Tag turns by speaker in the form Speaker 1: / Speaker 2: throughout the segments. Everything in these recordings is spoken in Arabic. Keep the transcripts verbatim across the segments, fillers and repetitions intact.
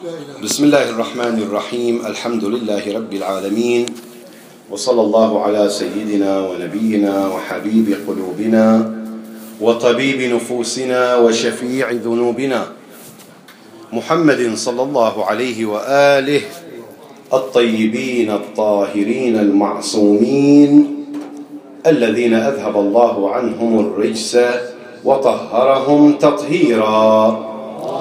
Speaker 1: بسم الله الرحمن الرحيم. الحمد لله رب العالمين، وصلى الله على سيدنا ونبينا وحبيب قلوبنا وطبيب نفوسنا وشفيع ذنوبنا محمد صلى الله عليه وآله الطيبين الطاهرين المعصومين الذين أذهب الله عنهم الرجس وطهرهم تطهيرا.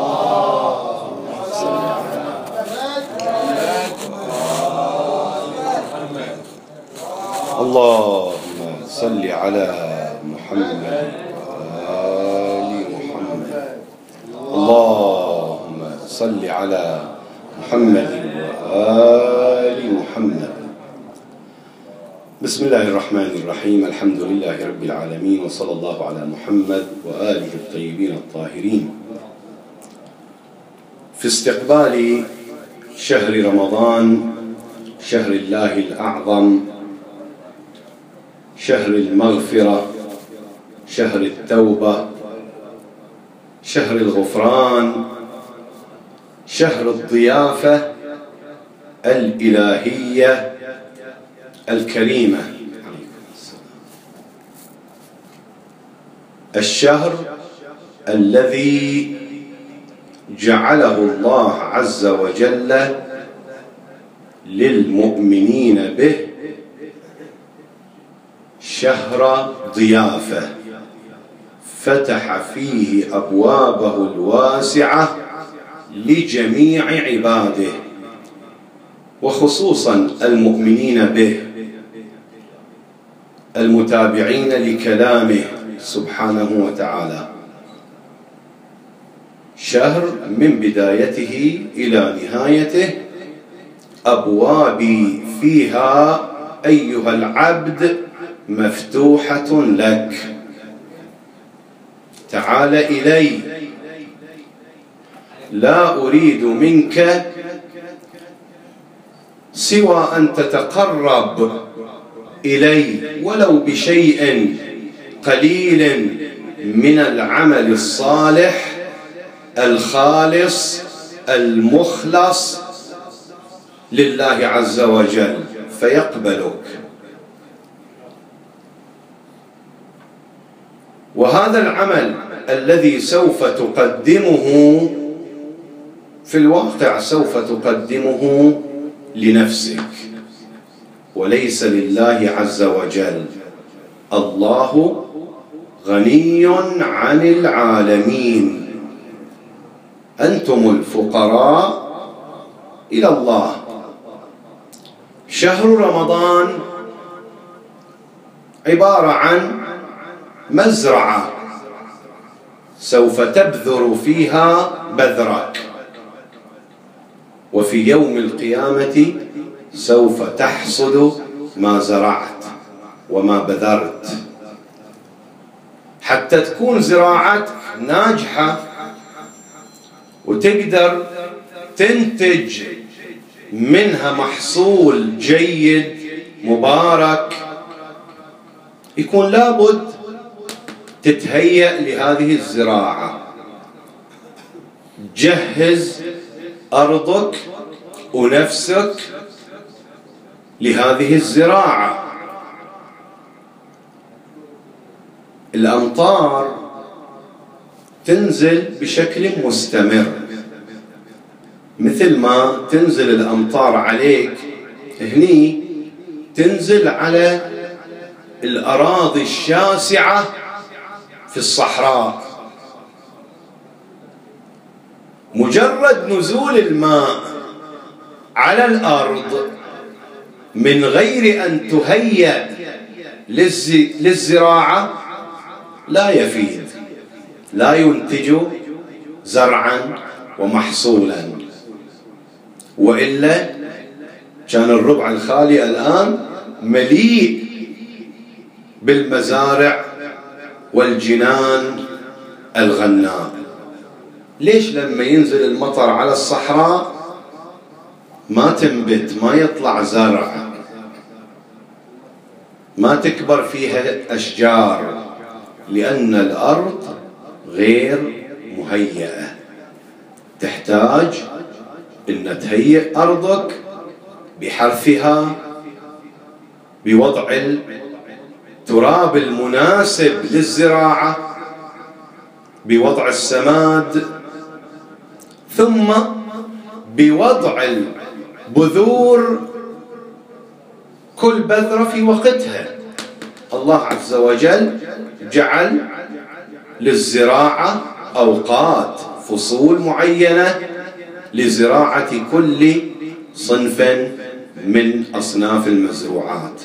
Speaker 1: اللهم صل على محمد وآل محمد. اللهم صل على محمد وآل محمد. بسم الله الرحمن الرحيم. الحمد لله رب العالمين، وصلى الله على محمد وآله الطيبين الطاهرين. في استقبال شهر رمضان، شهر الله الأعظم، شهر المغفرة، شهر التوبة، شهر الغفران، شهر الضيافة الإلهية الكريمة، الشهر الذي جعله الله عز وجل للمؤمنين به شهر ضيافة، فتح فيه أبوابه الواسعة لجميع عباده، وخصوصا المؤمنين به المتابعين لكلامه سبحانه وتعالى. شهر من بدايته إلى نهايته أبوابي فيها أيها العبد مفتوحة لك، تعال إلي، لا أريد منك سوى أن تتقرب إلي ولو بشيء قليل من العمل الصالح الخالص المخلص لله عز وجل فيقبلك. وهذا العمل الذي سوف تقدمه في الواقع سوف تقدمه لنفسك وليس لله عز وجل. الله غني عن العالمين، أنتم الفقراء إلى الله. شهر رمضان عبارة عن مزرعة سوف تبذر فيها بذرك، وفي يوم القيامة سوف تحصد ما زرعت وما بذرت، حتى تكون زراعتك ناجحة وتقدر تنتج منها محصول جيد مبارك. يكون لابد تتهيأ لهذه الزراعة، جهز أرضك ونفسك لهذه الزراعة. الأمطار تنزل بشكل مستمر، مثل ما تنزل الأمطار عليك هني تنزل على الأراضي الشاسعة في الصحراء. مجرد نزول الماء على الأرض من غير أن تهيأ للزراعة لا يفيد، لا ينتج زرعا ومحصولا، وإلا كان الربع الخالي الآن مليء بالمزارع والجنان الغناء. ليش لما ينزل المطر على الصحراء ما تنبت، ما يطلع زرع، ما تكبر فيها أشجار؟ لأن الأرض غير مهيئة، تحتاج إن تهيئ أرضك بحرثها، بوضع التراب المناسب للزراعة، بوضع السماد، ثم بوضع البذور، كل بذرة في وقتها. الله عز وجل جعل للزراعة أوقات، فصول معينة لزراعة كل صنف من أصناف المزروعات.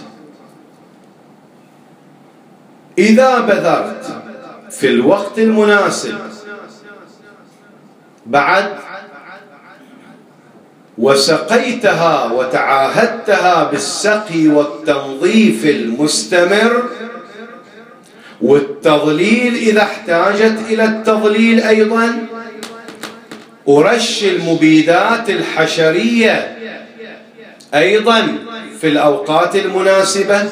Speaker 1: إذا بذرت في الوقت المناسب بعد وسقيتها وتعاهدتها بالسقي والتنظيف المستمر والتظليل إذا احتاجت إلى التظليل أيضا، ورش المبيدات الحشرية أيضا في الأوقات المناسبة،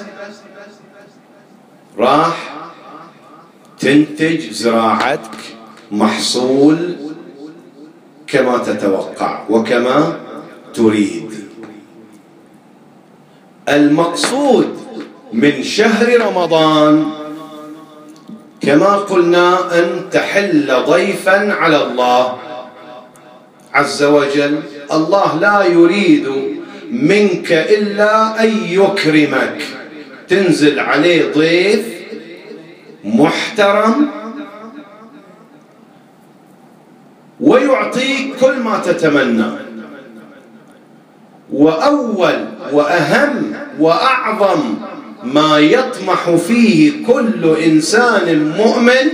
Speaker 1: راح تنتج زراعتك محصول كما تتوقع وكما تريد. المقصود من شهر رمضان كما قلنا أن تحل ضيفا على الله عز وجل. الله لا يريد منك إلا أن يكرمك، تنزل عليه ضيف محترم ويعطيك كل ما تتمنى. وأول وأهم وأعظم ما يطمح فيه كل إنسان مؤمن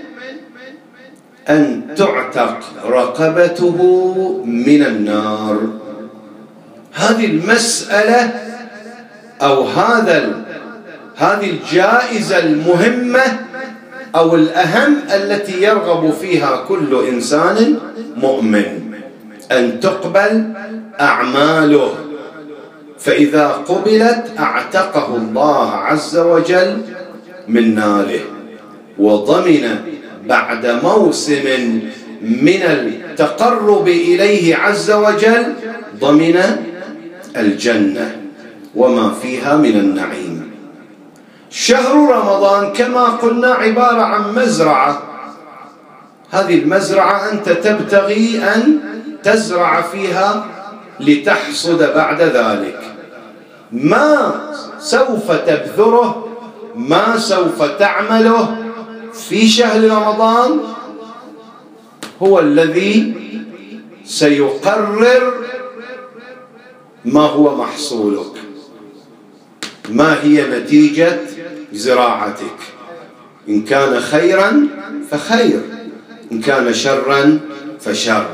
Speaker 1: أن تعتق رقبته من النار. هذه المسألة أو هذا هذه الجائزة المهمة أو الأهم التي يرغب فيها كل إنسان مؤمن، أن تقبل أعماله، فإذا قبلت أعتقه الله عز وجل من ناره، وضمن بعد موسم من التقرب إليه عز وجل ضمن الجنة وما فيها من النعيم. شهر رمضان كما قلنا عبارة عن مزرعة. هذه المزرعة أنت تبتغي أن تزرع فيها لتحصد بعد ذلك. ما سوف تبذره، ما سوف تعمله في شهر رمضان هو الذي سيقرر ما هو محصولك، ما هي نتيجة زراعتك. إن كان خيرا فخير، إن كان شرا فشر.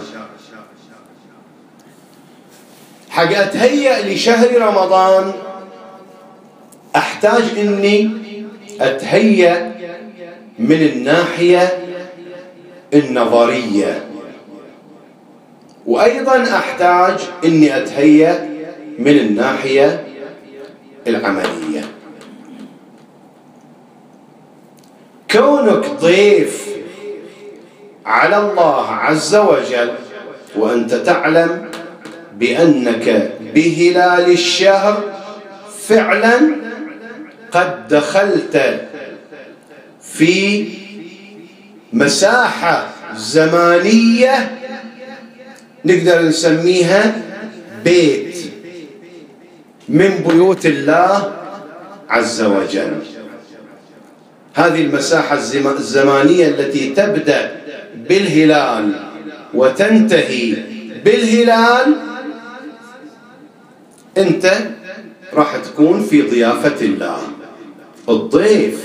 Speaker 1: حق أتهيأ لشهر رمضان أحتاج إني أتهيأ من الناحية النظرية، وأيضا أحتاج إني أتهيأ من الناحية العملية. كونك ضيف على الله عز وجل وأنت تعلم بأنك بهلال الشهر فعلا قد دخلت في مساحة زمانية نقدر نسميها بيت من بيوت الله عز وجل. هذه المساحة الزمانية التي تبدأ بالهلال وتنتهي بالهلال، أنت راح تكون في ضيافة الله. الضيف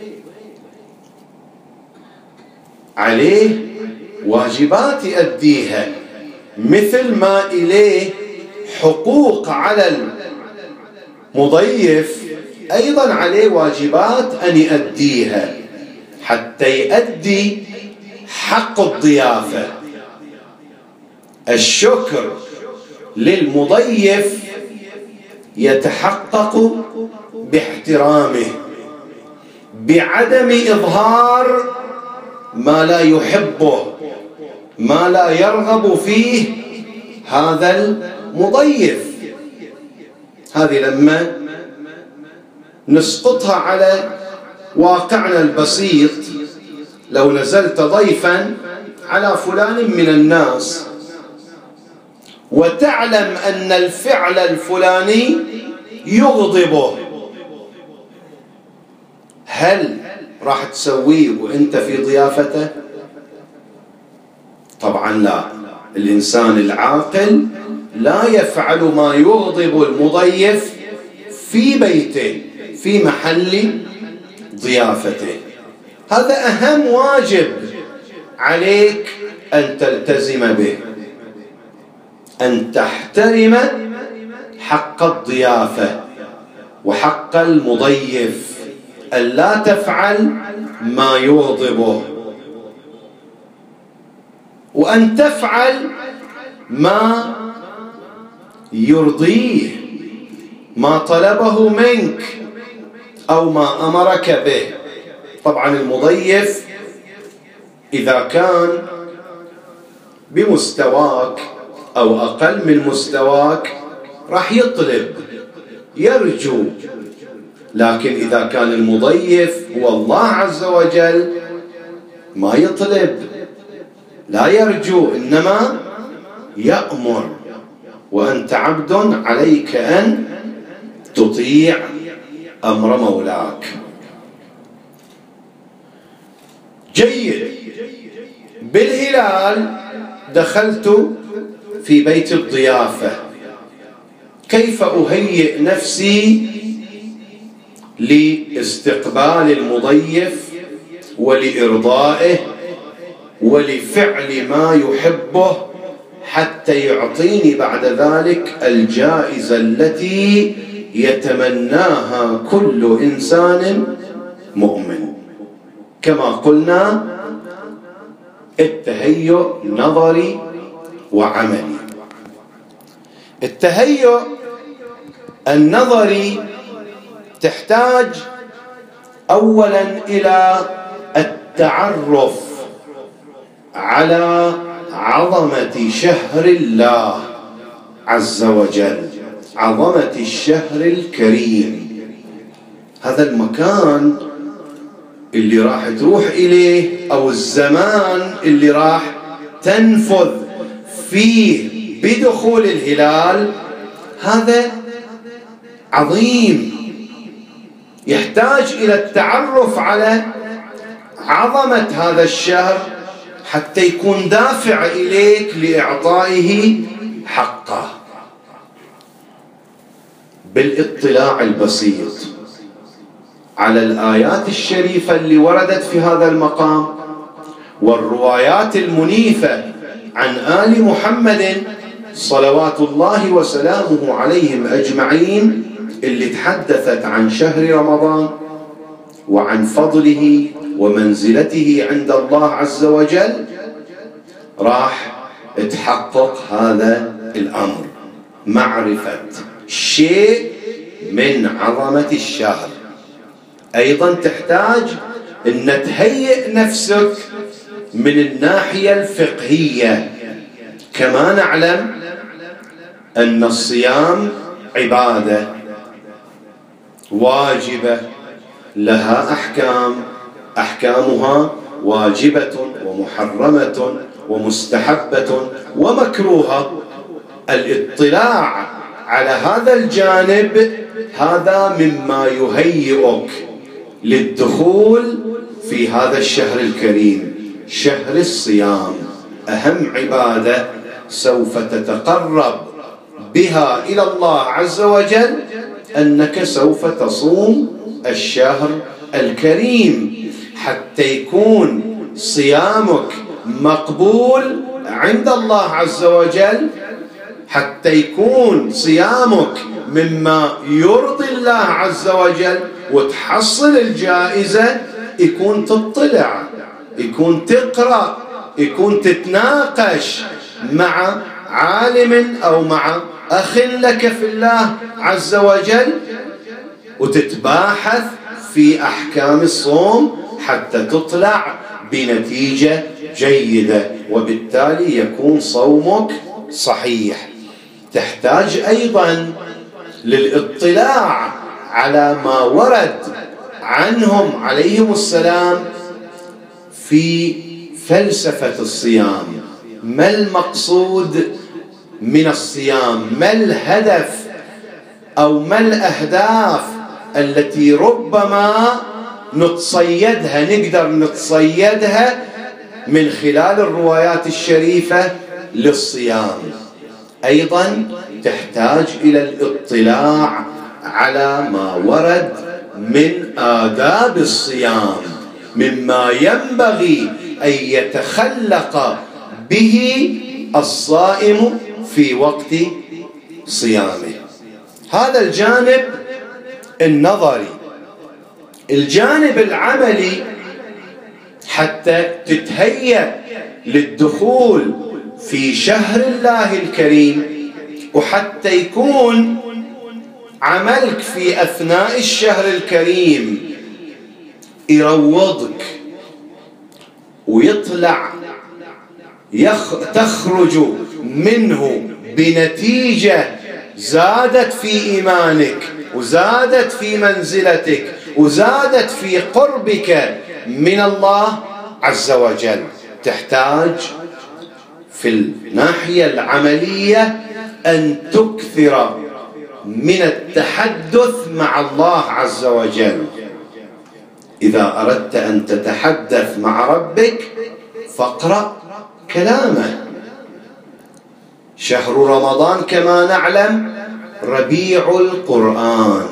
Speaker 1: عليه واجبات يؤديها، مثل ما إليه حقوق على المضيف أيضا عليه واجبات أن يؤديها حتى يؤدي حق الضيافة. الشكر للمضيف يتحقق باحترامه، بعدم إظهار ما لا يحبه، ما لا يرغب فيه هذا المضيف. هذه لما نسقطها على واقعنا البسيط، لو نزلت ضيفا على فلان من الناس وتعلم أن الفعل الفلاني يغضبه، هل راح تسويه وانت في ضيافته؟ طبعا لا. الإنسان العاقل لا يفعل ما يغضب المضيف في بيته في محل ضيافته. هذا أهم واجب عليك أن تلتزم به، أن تحترم حق الضيافة وحق المضيف، أن لا تفعل ما يغضبه، وأن تفعل ما يرضيه، ما طلبه منك أو ما أمرك به. طبعا المضيف إذا كان بمستواك أو أقل من مستواك راح يطلب يرجو، لكن إذا كان المضيف هو الله عز وجل ما يطلب، لا يرجو، إنما يأمر. وأنت عبد عليك أن تطيع أمر مولاك. جيد. بالهلال دخلت في بيت الضيافة، كيف أهيئ نفسي لاستقبال المضيف ولإرضائه ولفعل ما يحبه حتى يعطيني بعد ذلك الجائزة التي يتمناها كل إنسان مؤمن؟ كما قلنا التهيؤ نظري وعملي. التهيؤ النظري تحتاج أولا إلى التعرف على عظمة شهر الله عز وجل، عظمة الشهر الكريم. هذا المكان اللي راح تروح إليه أو الزمان اللي راح تنفذ فيه بدخول الهلال، هذا عظيم، يحتاج إلى التعرف على عظمة هذا الشهر حتى يكون دافع إليك لإعطائه حقه. بالاطلاع البسيط على الآيات الشريفة اللي وردت في هذا المقام والروايات المنيفة عن آل محمد صلوات الله وسلامه عليهم أجمعين اللي تحدثت عن شهر رمضان وعن فضله ومنزلته عند الله عز وجل، راح تحقق هذا الأمر، معرفة شيء من عظمة الشهر. أيضا تحتاج أن تهيئ نفسك من الناحية الفقهية. كما نعلم أن الصيام عبادة واجبة لها أحكام، أحكامها واجبة ومحرمة ومستحبة ومكروهة. الاطلاع على هذا الجانب هذا مما يهيئك للدخول في هذا الشهر الكريم، شهر الصيام. أهم عبادة سوف تتقرب بها إلى الله عز وجل أنك سوف تصوم الشهر الكريم حتى يكون صيامك مقبول عند الله عز وجل، حتى يكون صيامك مما يرضي الله عز وجل وتحصل الجائزة. يكون تطلع، يكون تقرأ، يكون تتناقش مع عالم أو مع أخ لك في الله عز وجل وتتباحث في أحكام الصوم حتى تطلع بنتيجة جيدة، وبالتالي يكون صومك صحيح. تحتاج أيضا للاطلاع على ما ورد عنهم عليهم السلام في فلسفة الصيام. ما المقصود من الصيام؟ ما الهدف أو ما الأهداف التي ربما نتصيدها نقدر نتصيدها من خلال الروايات الشريفة للصيام؟ أيضا تحتاج إلى الاطلاع على ما ورد من آداب الصيام، مما ينبغي أن يتخلق به الصائم في وقت صيامه. هذا الجانب النظري. الجانب العملي، حتى تتهيأ للدخول في شهر الله الكريم وحتى يكون عملك في أثناء الشهر الكريم يروضك ويطلع يخ... تخرج منه بنتيجة زادت في إيمانك وزادت في منزلتك وزادت في قربك من الله عز وجل. تحتاج في الناحية العملية أن تكثر من التحدث مع الله عز وجل. إذا أردت أن تتحدث مع ربك فاقرأ كلامه. شهر رمضان كما نعلم ربيع القرآن،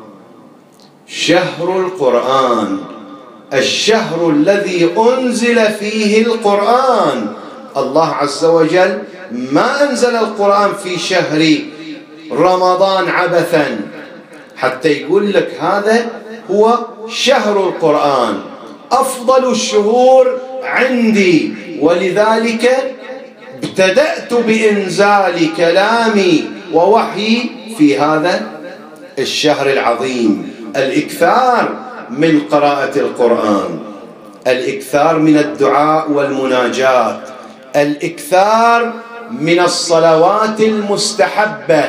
Speaker 1: شهر القرآن، الشهر الذي أنزل فيه القرآن. الله عز وجل ما أنزل القرآن في شهر رمضان عبثا حتى يقول لك هذا هو شهر القرآن، أفضل الشهور عندي، ولذلك ابتدأت بإنزال كلامي ووحي في هذا الشهر العظيم. الإكثار من قراءة القرآن، الإكثار من الدعاء والمناجات، الإكثار من الصلوات المستحبة.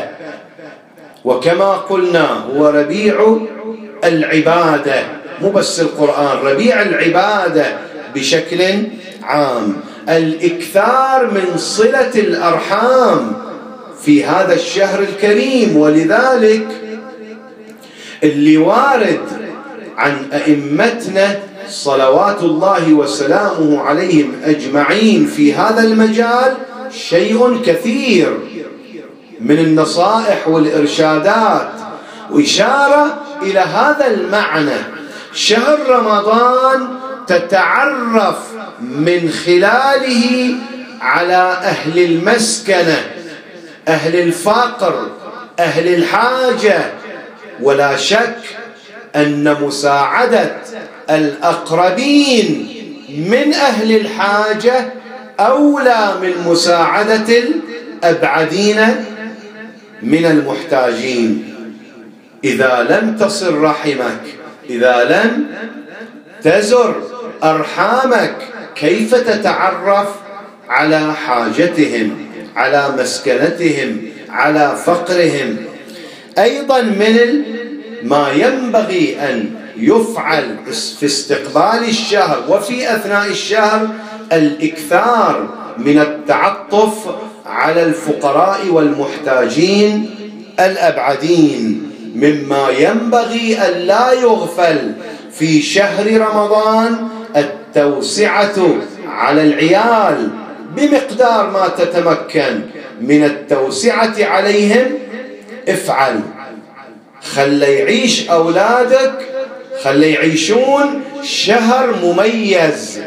Speaker 1: وكما قلنا هو ربيع العبادة، مو بس القرآن، ربيع العبادة بشكل عام. الإكثار من صلة الأرحام في هذا الشهر الكريم. ولذلك اللي وارد عن أئمتنا صلوات الله وسلامه عليهم أجمعين في هذا المجال شيء كثير من النصائح والإرشادات وإشارة إلى هذا المعنى. شهر رمضان تتعرف من خلاله على أهل المسكنة، أهل الفقر، أهل الحاجة. ولا شك أن مساعدة الأقربين من أهل الحاجة أولى من مساعدة الأبعدين من المحتاجين. إذا لم تصل رحمك، إذا لم تزر أرحامك، كيف تتعرف على حاجتهم، على مسكنتهم، على فقرهم؟ أيضا من ما ينبغي أن يفعل في استقبال الشهر وفي أثناء الشهر الإكثار من التعطف على الفقراء والمحتاجين الأبعدين. مما ينبغي أن لا يغفل في شهر رمضان التوسعة على العيال بمقدار ما تتمكن من التوسعة عليهم. افعل، خلي يعيش أولادك، خلي يعيشون شهر مميز،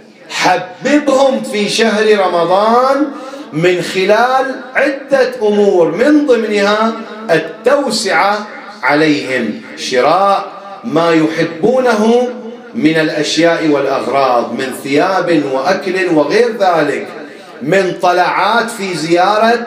Speaker 1: حببهم في شهر رمضان من خلال عدة أمور، من ضمنها التوسعة عليهم، شراء ما يحبونه من الأشياء والأغراض من ثياب وأكل وغير ذلك، من طلعات في زيارة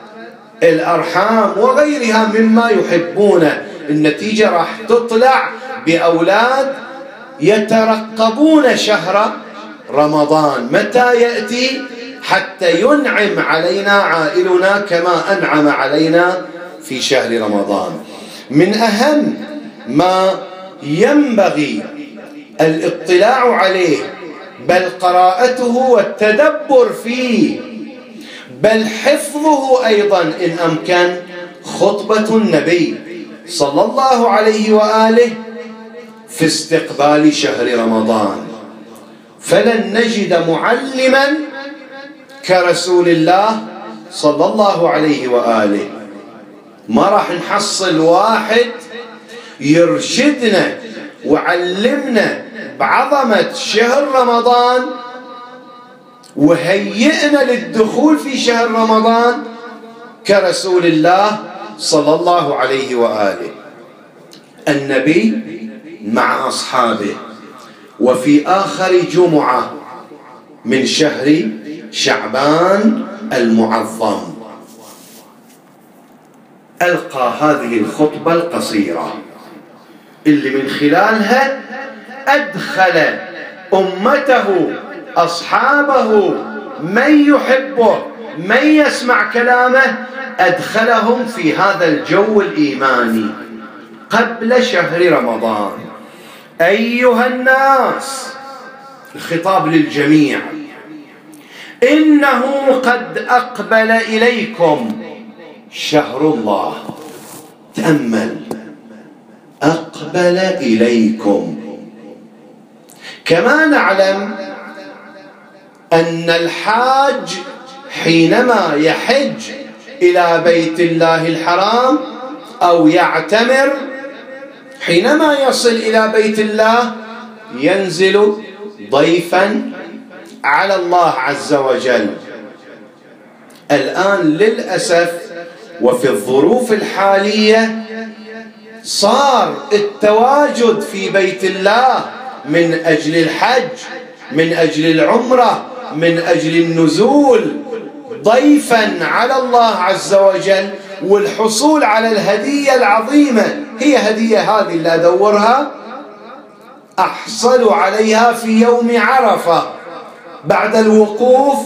Speaker 1: الأرحام وغيرها مما يحبونه. النتيجة راح تطلع بأولاد يترقبون شهر رمضان متى يأتي حتى ينعم علينا عائلنا كما أنعم علينا في شهر رمضان. من أهم ما ينبغي الاطلاع عليه، بل قراءته والتدبر فيه، بل حفظه أيضا إن أمكن، خطبة النبي صلى الله عليه وآله في استقبال شهر رمضان. فلن نجد معلما كرسول الله صلى الله عليه وآله. ما راح نحصل واحد يرشدنا وعلمنا بعظمة شهر رمضان وهيئنا للدخول في شهر رمضان كرسول الله صلى الله عليه وآله. النبي مع أصحابه وفي آخر جمعة من شهر شعبان المعظم ألقى هذه الخطبة القصيرة اللي من خلالها أدخل أمته، أصحابه، من يحبه، من يسمع كلامه، أدخلهم في هذا الجو الإيماني قبل شهر رمضان. أيها الناس، الخطاب للجميع، إنه قد أقبل إليكم شهر الله. تأمل، أقبل إليكم. كما نعلم أن الحاج حينما يحج إلى بيت الله الحرام أو يعتمر، حينما يصل إلى بيت الله ينزل ضيفا على الله عز وجل. الآن للأسف وفي الظروف الحالية صار التواجد في بيت الله من أجل الحج، من أجل العمرة، من أجل النزول ضيفا على الله عز وجل والحصول على الهدية العظيمة. هي هدية هذه اللي أدورها أحصل عليها في يوم عرفة بعد الوقوف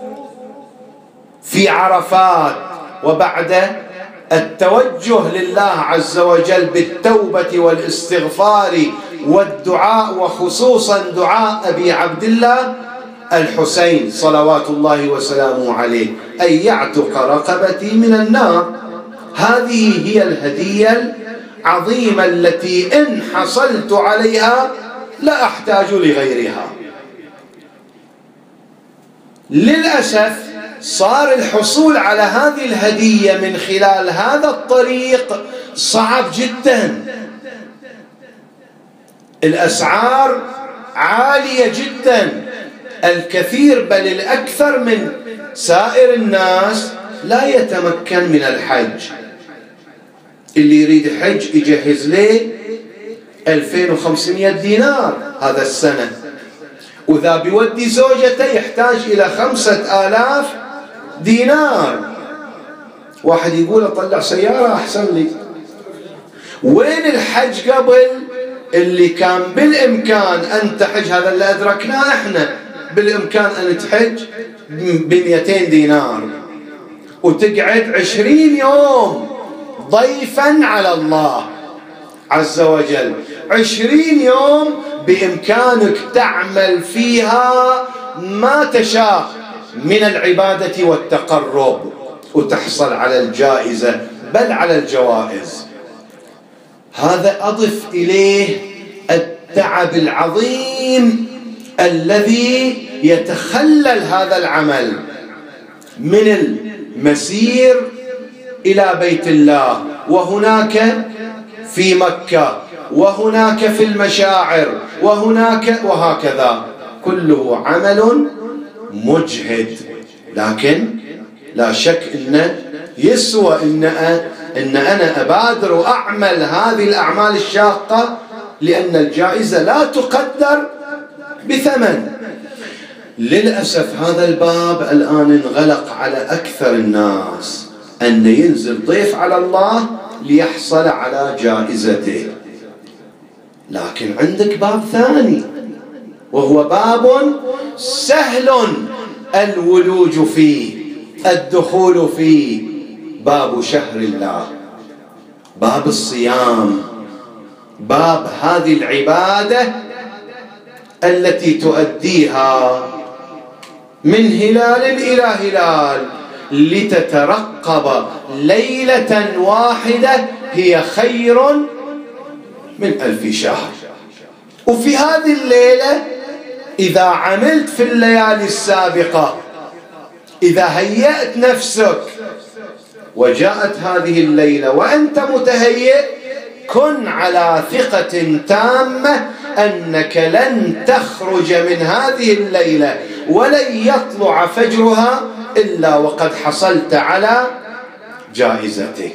Speaker 1: في عرفات وبعد التوجه لله عز وجل بالتوبة والاستغفار والدعاء، وخصوصا دعاء أبي عبد الله الحسين صلوات الله وسلامه عليه، أن يعتق رقبتي من النار. هذه هي الهدية العظيمة التي إن حصلت عليها لا أحتاج لغيرها. للأسف صار الحصول على هذه الهدية من خلال هذا الطريق صعب جدا. الأسعار عالية جدا. الكثير بل الأكثر من سائر الناس لا يتمكن من الحج. اللي يريد حج يجهز له ألفين وخمسمائة دينار هذا السنة، وإذا بيودي زوجته يحتاج إلى خمسة آلاف دينار. واحد يقول أطلع سيارة أحسن لي. وين الحج قبل اللي كان بالإمكان أن تحج؟ هذا اللي أدركناه إحنا، بالإمكان أن تحج بمئتين دينار وتقعد عشرين يوم ضيفا على الله عز وجل. عشرين يوم بإمكانك تعمل فيها ما تشاء من العبادة والتقرب وتحصل على الجائزة بل على الجوائز. هذا أضف إليه التعب العظيم الذي يتخلل هذا العمل من المسير إلى بيت الله، وهناك في مكة، وهناك في المشاعر، وهناك وهكذا. كله عمل مجهد، لكن لا شك أنه يسوى أن أن أنا أبادر وأعمل هذه الأعمال الشاقة، لأن الجائزة لا تقدر بثمن. للأسف هذا الباب الآن انغلق على أكثر الناس، أن ينزل ضيف على الله ليحصل على جائزته. لكن عندك باب ثاني، وهو باب سهل الولوج فيه، الدخول فيه، باب شهر الله، باب الصيام، باب هذه العبادة التي تؤديها من هلال إلى هلال لتترقب ليلة واحدة هي خير من ألف شهر. وفي هذه الليلة إذا عملت في الليالي السابقة، إذا هيأت نفسك وجاءت هذه الليلة وأنت متهيئ، كن على ثقة تامة أنك لن تخرج من هذه الليلة ولن يطلع فجرها إلا وقد حصلت على جائزتك.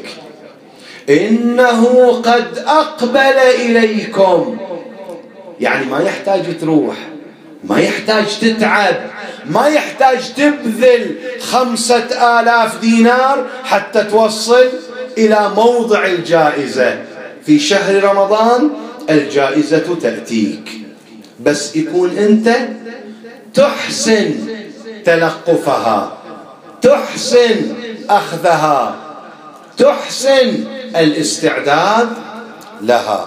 Speaker 1: إنه قد أقبل إليكم، يعني ما يحتاج تروح، ما يحتاج تتعب، ما يحتاج تبذل خمسة آلاف دينار حتى توصل إلى موضع الجائزة. في شهر رمضان الجائزة تأتيك، بس يكون أنت تحسن تلقفها، تحسن أخذها، تحسن الاستعداد لها.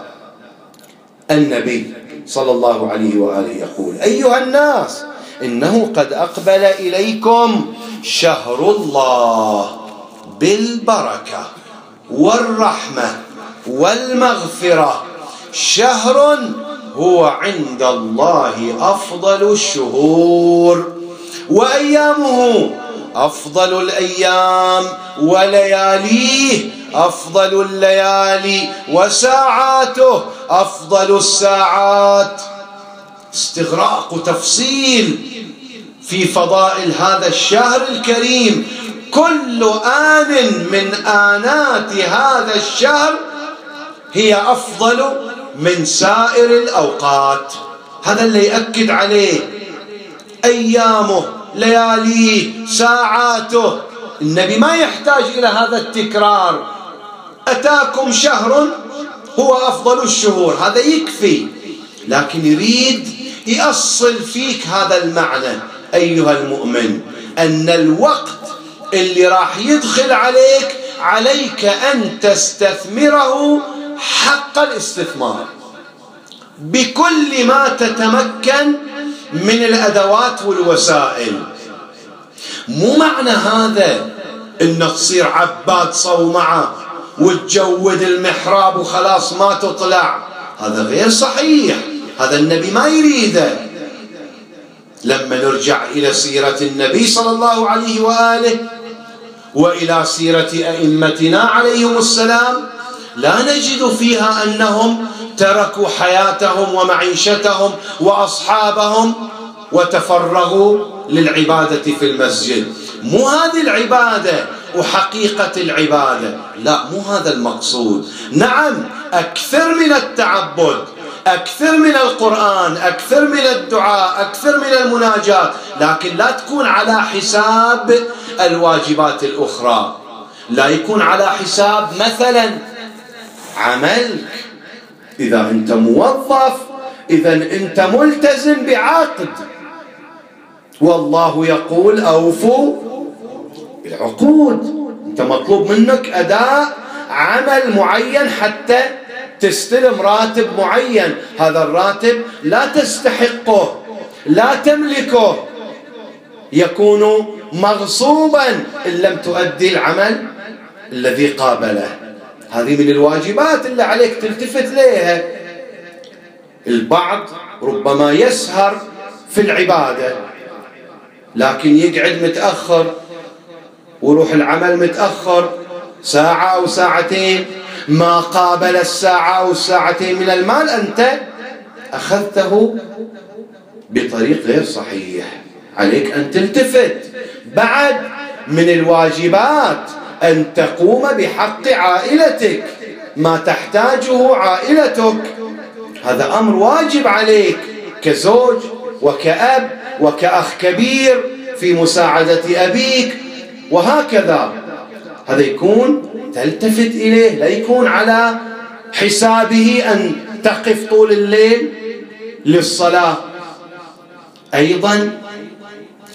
Speaker 1: النبي صلى الله عليه وآله يقول: أيها الناس إنه قد أقبل إليكم شهر الله بالبركة والرحمة والمغفرة، شهر هو عند الله أفضل الشهور، وأيامه أفضل الأيام، ولياليه أفضل الليالي، وساعاته أفضل الساعات. استغراق وتفصيل في فضائل هذا الشهر الكريم. كل آن من آنات هذا الشهر هي أفضل من سائر الأوقات. هذا اللي يأكد عليه. أيامه، لياليه، ساعاته. النبي ما يحتاج إلى هذا التكرار. أتاكم شهر هو أفضل الشهور، هذا يكفي، لكن يريد يأصل فيك هذا المعنى أيها المؤمن، أن الوقت اللي راح يدخل عليك عليك أن تستثمره حق الاستثمار بكل ما تتمكن من الأدوات والوسائل. مو معنى هذا أن تصير عباد صومعة وتجود المحراب وخلاص ما تطلع، هذا غير صحيح، هذا النبي ما يريده. لما نرجع إلى سيرة النبي صلى الله عليه وآله وإلى سيرة أئمتنا عليهم السلام، لا نجد فيها أنهم تركوا حياتهم ومعيشتهم وأصحابهم وتفرغوا للعبادة في المسجد. مو هذه العبادة وحقيقة العبادة، لا، مو هذا المقصود. نعم، أكثر من التعبد، أكثر من القرآن، أكثر من الدعاء، أكثر من المناجاة، لكن لا تكون على حساب الواجبات الأخرى، لا يكون على حساب مثلا عملك. إذا أنت موظف، إذا أنت ملتزم بعقد، والله يقول أوفوا بالعقود. أنت مطلوب منك أداء عمل معين حتى تستلم راتب معين. هذا الراتب لا تستحقه، لا تملكه، يكون مغصوبا إن لم تؤدي العمل الذي قابله. هذه من الواجبات اللي عليك تلتفت لها. البعض ربما يسهر في العبادة لكن يقعد متأخر ويروح العمل متأخر ساعة أو ساعتين، ما قابل الساعة أو الساعتين من المال أنت أخذته بطريق غير صحيح. عليك أن تلتفت. بعد من الواجبات أن تقوم بحق عائلتك، ما تحتاجه عائلتك، هذا أمر واجب عليك كزوج وكأب وكأخ كبير في مساعدة أبيك، وهكذا. هذا يكون تلتفت إليه، لا يكون على حسابه أن تقف طول الليل للصلاة. أيضا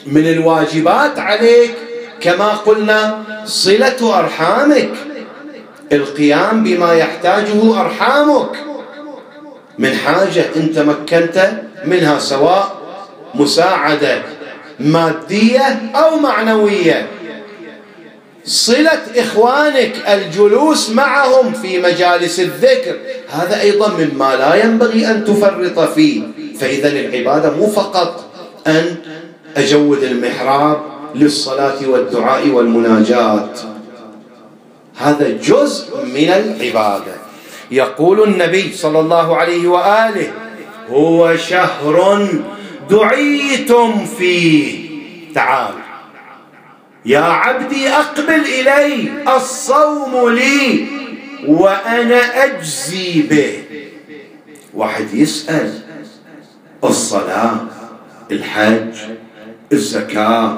Speaker 1: من الواجبات عليك كما قلنا صلة أرحامك، القيام بما يحتاجه أرحامك من حاجة أنت مكنت منها، سواء مساعدة مادية أو معنوية، صلة إخوانك، الجلوس معهم في مجالس الذكر، هذا أيضا مما لا ينبغي أن تفرط فيه. فإذا العبادة مو فقط أن أجود المحراب للصلاة والدعاء والمناجات، هذا جزء من العبادة. يقول النبي صلى الله عليه وآله: هو شهر دعيتم فيه، تعال يا عبدي أقبل إلي، الصوم لي وأنا أجزي به. واحد يسأل: الصلاة، الحج، الزكاة،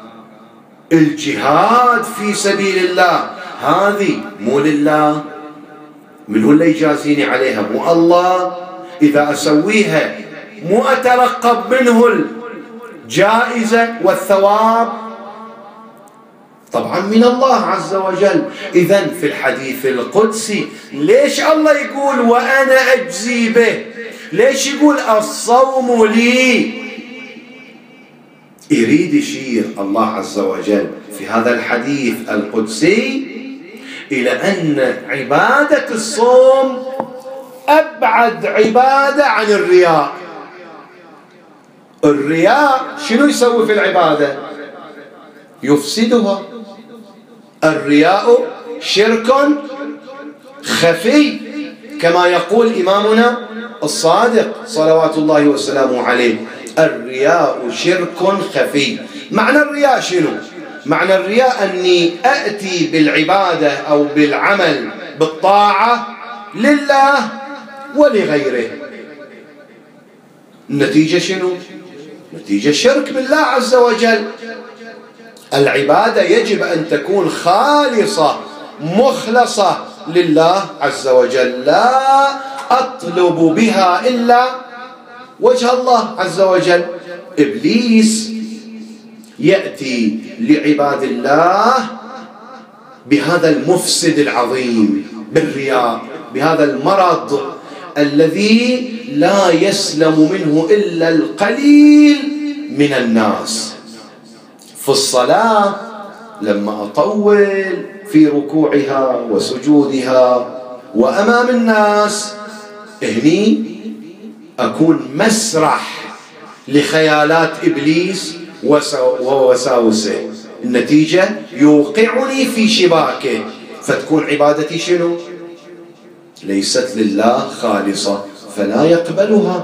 Speaker 1: الجهاد في سبيل الله، هذه مو لله؟ من هو اللي يجازيني عليها؟ مو الله؟ إذا أسويها مو أترقب منه الجائزة والثواب؟ طبعا من الله عز وجل. إذن في الحديث القدسي ليش الله يقول وأنا أجزي به؟ ليش يقول الصوم لي؟ يريد يشير الله عز وجل في هذا الحديث القدسي إلى أن عبادة الصوم أبعد عبادة عن الرياء. الرياء شنو يسوي في العبادة؟ يفسدها. الرياء شرك خفي كما يقول إمامنا الصادق صلوات الله وسلامه عليه: الرياء شرك خفي. معنى الرياء شنو؟ معنى الرياء أني أأتي بالعبادة أو بالعمل بالطاعة لله ولغيره، النتيجة شنو؟ نتيجة شرك بالله عز وجل. العبادة يجب أن تكون خالصة مخلصة لله عز وجل، لا أطلب بها إلا وجه الله عز وجل. إبليس يأتي لعباد الله بهذا المفسد العظيم، بالرياء، بهذا المرض الذي لا يسلم منه إلا القليل من الناس. في الصلاة لما أطول في ركوعها وسجودها وأمام الناس، هني أكون مسرح لخيالات إبليس ووساوسه، النتيجة يوقعني في شباكه، فتكون عبادتي شنو؟ ليست لله خالصة، فلا يقبلها.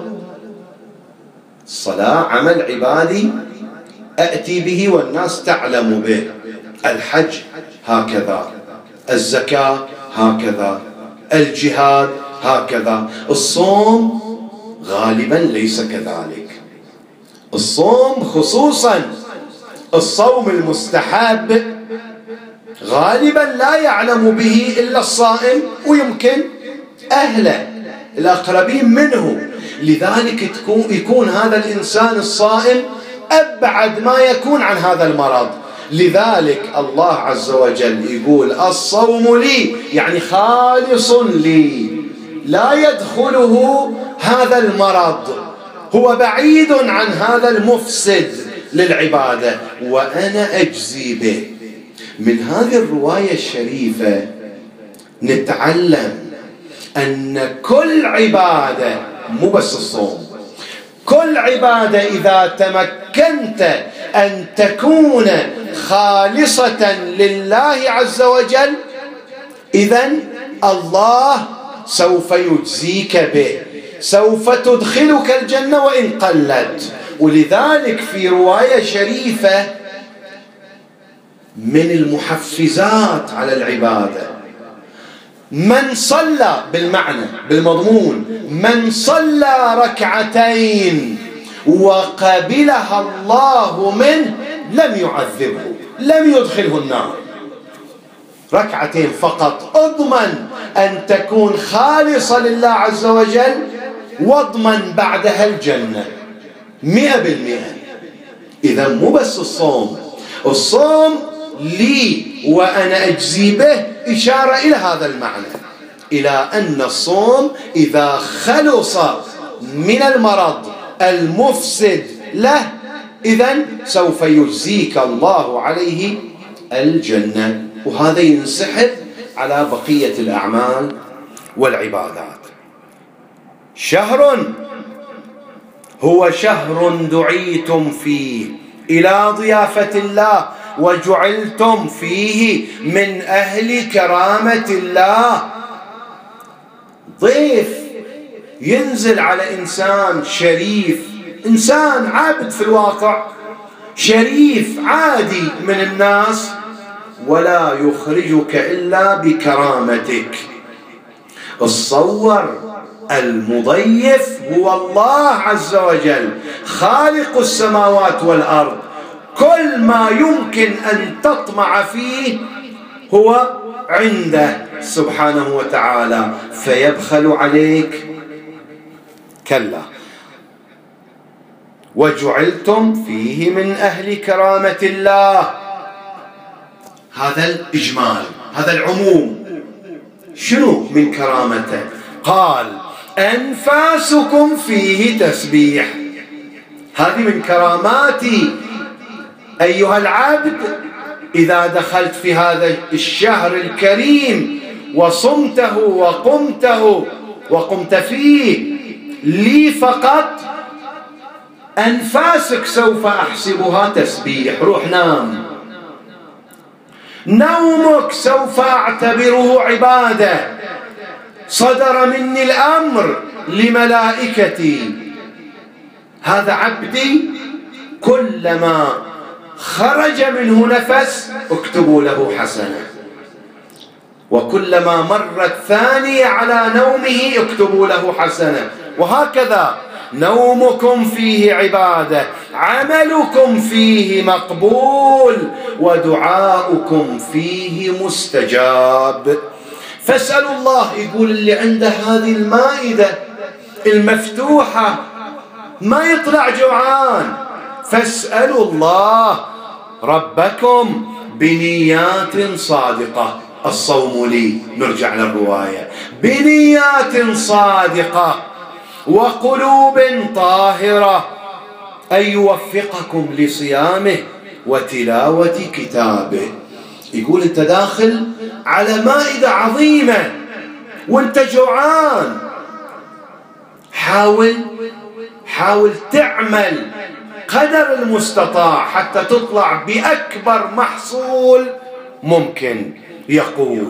Speaker 1: الصلاة عمل عبادي أأتي به والناس تعلم به، الحج هكذا، الزكاة هكذا، الجهاد هكذا. الصوم غالبا ليس كذلك. الصوم خصوصا الصوم المستحب غالبا لا يعلم به إلا الصائم، ويمكن أهله الأقربين منه. لذلك يكون هذا الإنسان الصائم أبعد ما يكون عن هذا المرض. لذلك الله عز وجل يقول الصوم لي، يعني خالص لي، لا يدخله هذا المرض، هو بعيد عن هذا المفسد للعبادة، وأنا أجزي به. من هذه الرواية الشريفة نتعلم أن كل عبادة، مو بس الصوم، كل عبادة إذا تمكنت أن تكون خالصة لله عز وجل، إذن الله سوف يجزيك به، سوف تدخلك الجنة وإن قلت. ولذلك في رواية شريفة من المحفزات على العبادة: من صلى، بالمعنى بالمضمون، من صلى ركعتين وقبلها الله منه لم يعذبه، لم يدخله النار. ركعتين فقط، اضمن أن تكون خالصة لله عز وجل، واضمن بعدها الجنة مئة بالمئة. إذا مو بس الصوم، الصوم لي وأنا أجزي به إشارة إلى هذا المعنى، إلى أن الصوم إذا خلص من المرض المفسد له إذن سوف يجزيك الله عليه الجنة، وهذا ينسحب على بقية الأعمال والعبادات. شهر هو شهر دعيتم فيه إلى ضيافة الله وجعلتم فيه من أهل كرامة الله. ضيف ينزل على إنسان شريف، إنسان عابد في الواقع، شريف عادي من الناس، ولا يخرجك إلا بكرامتك. الصور المضيف هو الله عز وجل خالق السماوات والأرض، كل ما يمكن أن تطمع فيه هو عنده سبحانه وتعالى، فيبخل عليك؟ كلا. وجعلتم فيه من أهل كرامة الله، هذا الإجمال، هذا العموم. شنو من كرامته؟ قال أنفاسكم فيه تسبيح، هذه من كراماتي أيها العبد. إذا دخلت في هذا الشهر الكريم وصمته وقمته وقمت فيه لي فقط، أنفاسك سوف أحسبها تسبيح. روح نام، نومك سوف أعتبره عبادة. صدر مني الأمر لملائكتي، هذا عبدي كلما خرج منه نفس اكتبوا له حسنة، وكلما مرت ثانية على نومه اكتبوا له حسنة، وهكذا. نومكم فيه عبادة، عملكم فيه مقبول، ودعاؤكم فيه مستجاب. فاسألوا الله. يقول اللي عنده هذه المائدة المفتوحة ما يطلع جوعان. فاسألوا الله ربكم بنيات صادقة. الصوم لي، نرجع للرواية، بنيات صادقة وقلوب طاهرة، أن يوفقكم لصيامه وتلاوة كتابه. يقول أنت داخل على مائدة عظيمة وأنت جوعان، حاول حاول تعمل قدر المستطاع حتى تطلع بأكبر محصول ممكن. يقول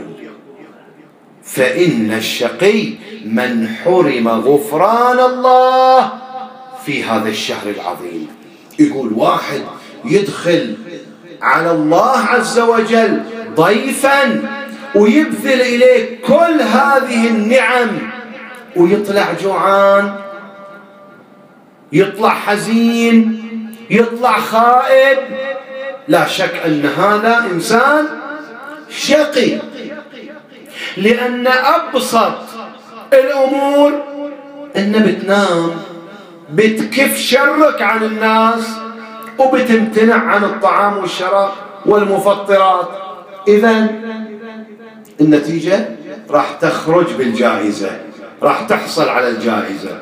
Speaker 1: فإن الشقي من حرم غفران الله في هذا الشهر العظيم. يقول واحد يدخل على الله عز وجل ضيفا ويبذل إليه كل هذه النعم ويطلع جوعان، يطلع حزين، يطلع خائب، لا شك أن هذا إنسان شقي. لأن أبسط الأمور أن بتنام، بتكف شرك عن الناس، وبتمتنع عن الطعام والشراب والمفطرات. إذن النتيجة راح تخرج بالجائزة، راح تحصل على الجائزة.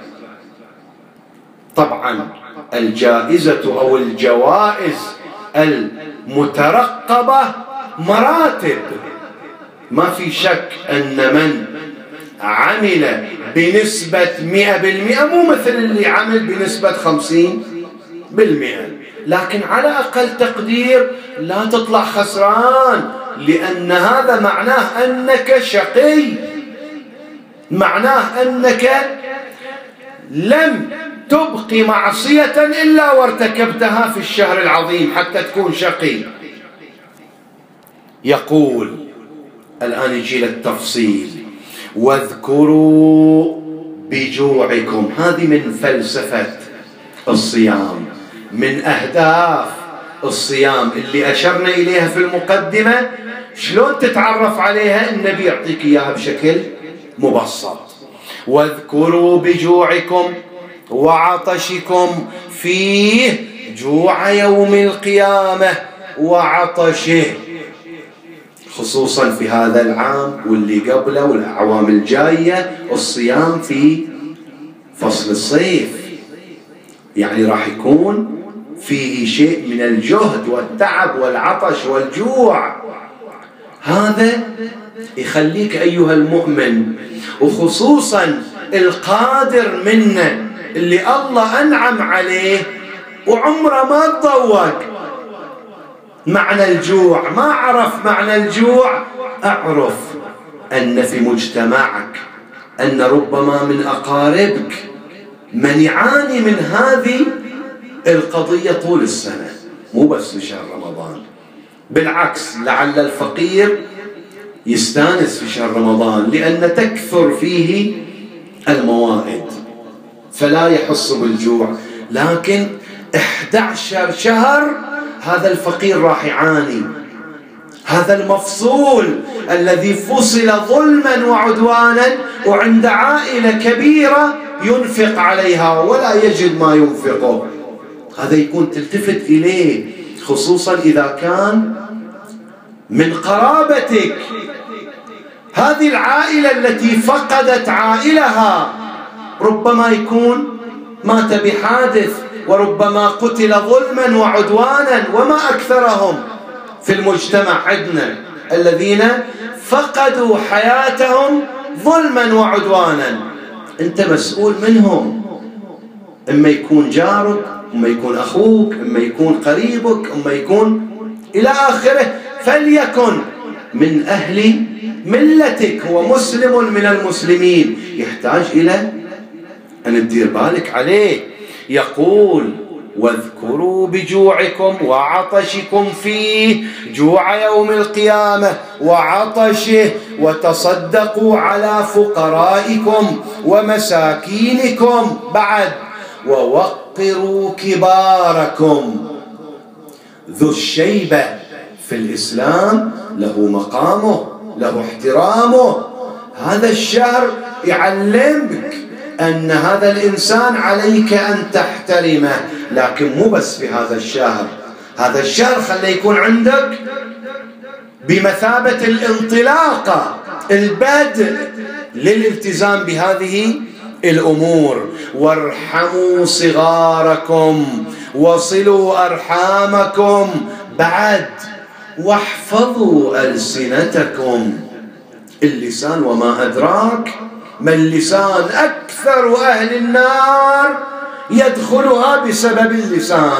Speaker 1: طبعا الجائزة أو الجوائز المترقبة مراتب. ما في شك أن من عمل بنسبة مئة بالمئة مو مثل اللي عمل بنسبة خمسين بالمئة، لكن على أقل تقدير لا تطلع خسران، لأن هذا معناه أنك شقي، معناه أنك لم تبقي معصية إلا وارتكبتها في الشهر العظيم حتى تكون شقي. يقول الآن يجي للتفصيل: واذكروا بجوعكم. هذه من فلسفة الصيام، من أهداف الصيام اللي أشرنا إليها في المقدمة. شلون تتعرف عليها؟ النبي يعطيك إياها بشكل مبسط. واذكروا بجوعكم وعطشكم فيه جوع يوم القيامة وعطشه، خصوصا في هذا العام واللي قبله والأعوام الجاية، الصيام في فصل الصيف، يعني راح يكون فيه شيء من الجهد والتعب والعطش والجوع. هذا يخليك أيها المؤمن، وخصوصا القادر منا اللي الله أنعم عليه وعمره ما تذوق معنى الجوع، ما عرف معنى الجوع، أعرف أن في مجتمعك أن ربما من أقاربك من يعاني من هذه القضية طول السنة، مو بس في شهر رمضان. بالعكس، لعل الفقير يستانس في شهر رمضان لأن تكثر فيه الموائد فلا يحس بالجوع، لكن إحدى عشر شهر هذا الفقير راح يعاني. هذا المفصول الذي فصل ظلما وعدوانا وعند عائلة كبيرة ينفق عليها ولا يجد ما ينفقه، هذا يكون تلتفت إليه، خصوصا إذا كان من قرابتك. هذه العائلة التي فقدت عائلها ربما يكون مات بحادث، وربما قتل ظلما وعدوانا، وما أكثرهم في المجتمع عندنا الذين فقدوا حياتهم ظلما وعدوانا. أنت مسؤول منهم، إما يكون جارك، إما يكون أخوك، إما يكون قريبك، إما يكون إلى آخره، فليكن من أهل ملتك، هو مسلم من المسلمين، يحتاج إلى أن تدير بالك عليه. يقول: واذكروا بجوعكم وعطشكم فيه، جوع يوم القيامة وعطشه، وتصدقوا على فقرائكم ومساكينكم، بعد ووقروا كباركم. ذو الشيبة في الإسلام له مقامه، له احترامه. هذا الشهر يعلمك أن هذا الإنسان عليك أن تحترمه، لكن مو بس في هذا الشهر. هذا الشهر خليه يكون عندك بمثابة الانطلاقة، البدء للالتزام بهذه الأمور. وارحموا صغاركم وصلوا أرحامكم، بعد واحفظوا ألسنتكم. اللسان وما أدراك ما اللسان، أكثر أهل النار يدخلها بسبب اللسان.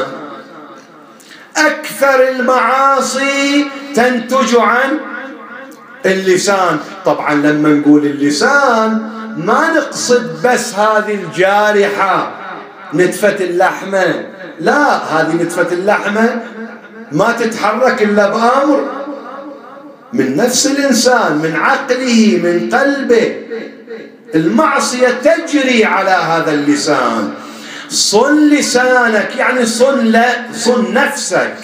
Speaker 1: أكثر المعاصي تنتج عن اللسان. طبعا لما نقول اللسان ما نقصد بس هذه الجارحة نتفة اللحمة، لا، هذه نتفة اللحمة ما تتحرك إلا بأمر من نفس الإنسان، من عقله، من قلبه. المعصية تجري على هذا اللسان. صن لسانك، يعني صن لا صن نفسك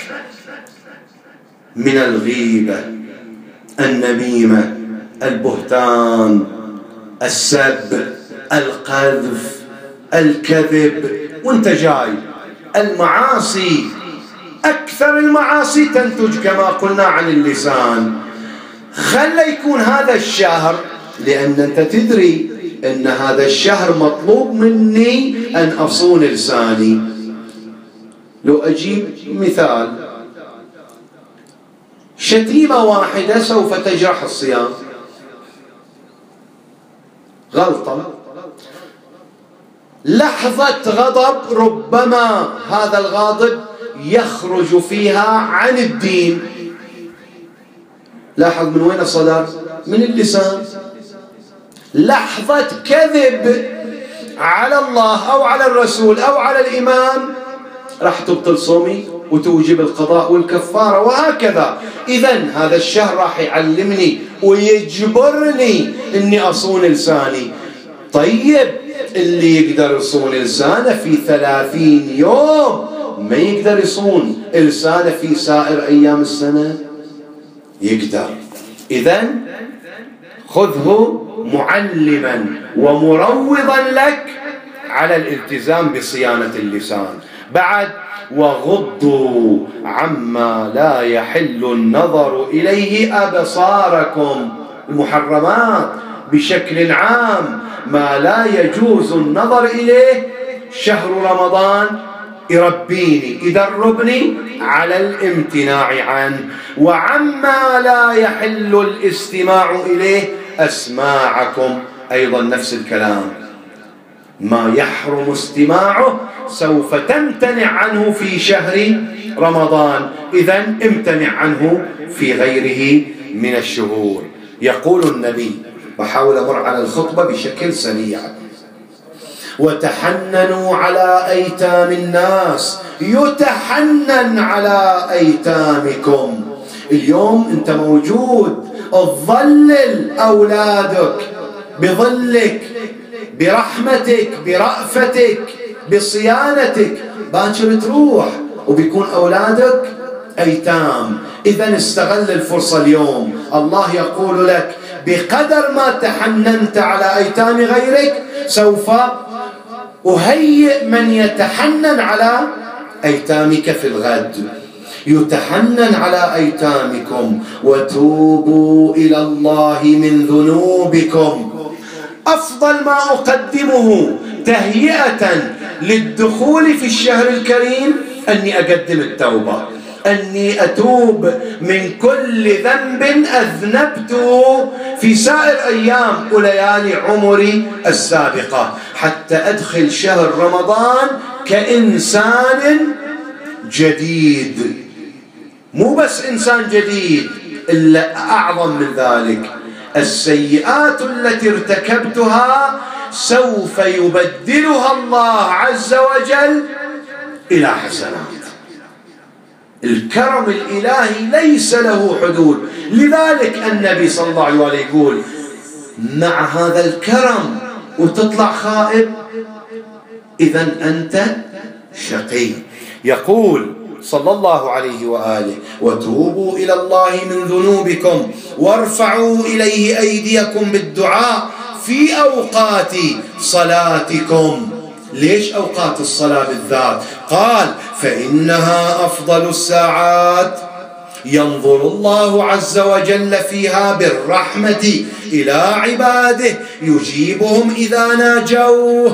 Speaker 1: من الغيبة، النميمة، البهتان، السب، القذف، الكذب، وانت جاي. المعاصي، أكثر المعاصي تنتج كما قلنا عن اللسان. خلي يكون هذا الشهر، لأن أنت تدري أن هذا الشهر مطلوب مني أن أصون لساني. لو أجيب مثال، شتيمة واحدة سوف تجرح الصيام، غلطة. لحظة غضب ربما هذا الغاضب يخرج فيها عن الدين. لاحظ من وين صدر؟ من اللسان. لحظة كذب على الله أو على الرسول أو على الإمام راح تبطل صومي وتوجب القضاء والكفارة، وهكذا. إذن هذا الشهر راح يعلمني ويجبرني أني أصون لساني. طيب اللي يقدر يصون لسانه في ثلاثين يوم ما يقدر يصون لسانه في سائر أيام السنة؟ يقدر. إذن خذه معلما ومروضا لك على الالتزام بصيانة اللسان. بعد وغضوا عما لا يحل النظر إليه أبصاركم. المحرمات بشكل عام، ما لا يجوز النظر إليه، شهر رمضان يربيني يدربني على الامتناع عنه. وعما لا يحل الاستماع إليه أسماعكم، أيضا نفس الكلام، ما يحرم استماعه سوف تمتنع عنه في شهر رمضان، إذن امتنع عنه في غيره من الشهور. يقول النبي، بحاول أمر على الخطبة بشكل سريع: وتحننوا على أيتام الناس يتحنن على أيتامكم. اليوم أنت موجود، تظلل أولادك بظلك، برحمتك، برأفتك، بصيانتك، باكر تروح وبيكون أولادك أيتام. إذن استغل الفرصة اليوم. الله يقول لك: بقدر ما تحننت على أيتام غيرك سوف أهيئ من يتحنن على أيتامك في الغد. يتحنن على أيتامكم وتوبوا إلى الله من ذنوبكم. أفضل ما أقدمه تهيئة للدخول في الشهر الكريم أني أقدم التوبة، أني أتوب من كل ذنب أذنبته في سائر أيام وليالي عمري السابقة، حتى أدخل شهر رمضان كإنسان جديد. مو بس إنسان جديد، إلا أعظم من ذلك، السيئات التي ارتكبتها سوف يبدلها الله عز وجل إلى حسنات. الكرم الإلهي ليس له حدود. لذلك النبي صلى الله عليه وسلم يقول: مع هذا الكرم وتطلع خائب، إذن أنت شقي. يقول صلى الله عليه وآله: وتوبوا إلى الله من ذنوبكم وارفعوا إليه أيديكم بالدعاء في أوقات صلاتكم. ليش أوقات الصلاة بالذات؟ قال: فإنها أفضل الساعات ينظر الله عز وجل فيها بالرحمة إلى عباده، يجيبهم إذا ناجوه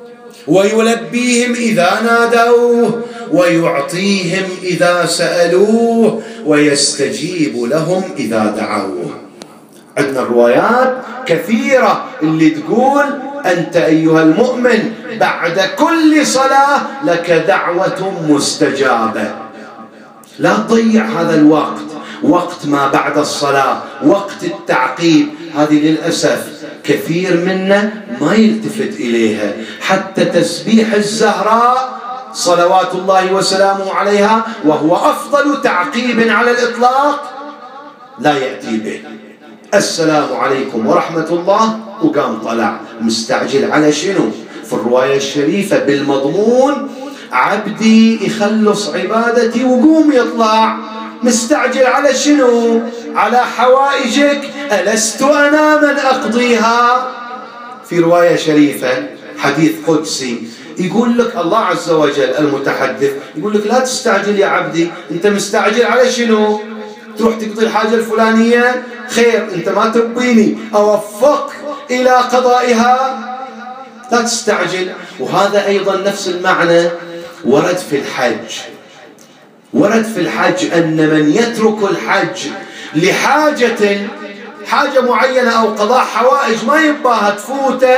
Speaker 1: ويلبيهم إذا نادوه ويعطيهم إذا سألوه ويستجيب لهم إذا دعوه. عندنا روايات كثيرة اللي تقول: أنت أيها المؤمن بعد كل صلاة لك دعوة مستجابة. لا تضيع هذا الوقت، وقت ما بعد الصلاة، وقت التعقيب. هذه للأسف كثير منا ما يلتفت إليها. حتى تسبيح الزهراء صلوات الله وسلامه عليها، وهو أفضل تعقيب على الإطلاق، لا يأتي به. السلام عليكم ورحمة الله، وقام طلع مستعجل على شنو؟ في الرواية الشريفة بالمضمون: عبدي يخلص عبادتي وقوم يطلع. مستعجل على شنو؟ على حوائجك، ألست أنا من أقضيها؟ في رواية شريفة حديث قدسي يقول لك الله عز وجل المتحدث يقول لك: لا تستعجل يا عبدي. أنت مستعجل على شنو؟ تروح تقضي الحاجة الفلانية؟ خير، أنت ما تبيني أوفق إلى قضائها، لا تستعجل. وهذا أيضا نفس المعنى ورد في الحج. ورد في الحج أن من يترك الحج لحاجة حاجة معينة أو قضاء حوائج ما يباها تفوته،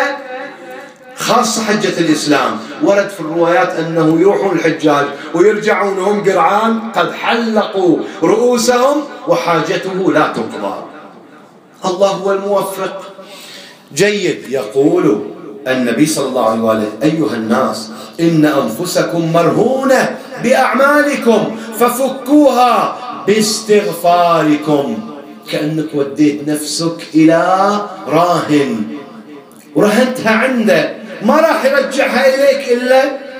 Speaker 1: خاصة حجة الإسلام، ورد في الروايات أنه يروحون الحجاج ويرجعون هم قرعان قد حلقوا رؤوسهم وحاجته لا تقضى. الله هو الموفق. جيد. يقول النبي صلى الله عليه وسلم: أيها الناس، إن أنفسكم مرهونة بأعمالكم ففكوها باستغفاركم. كأنك وديت نفسك إلى راهن ورهنتها عنده، ما راح يرجعها إليك إلا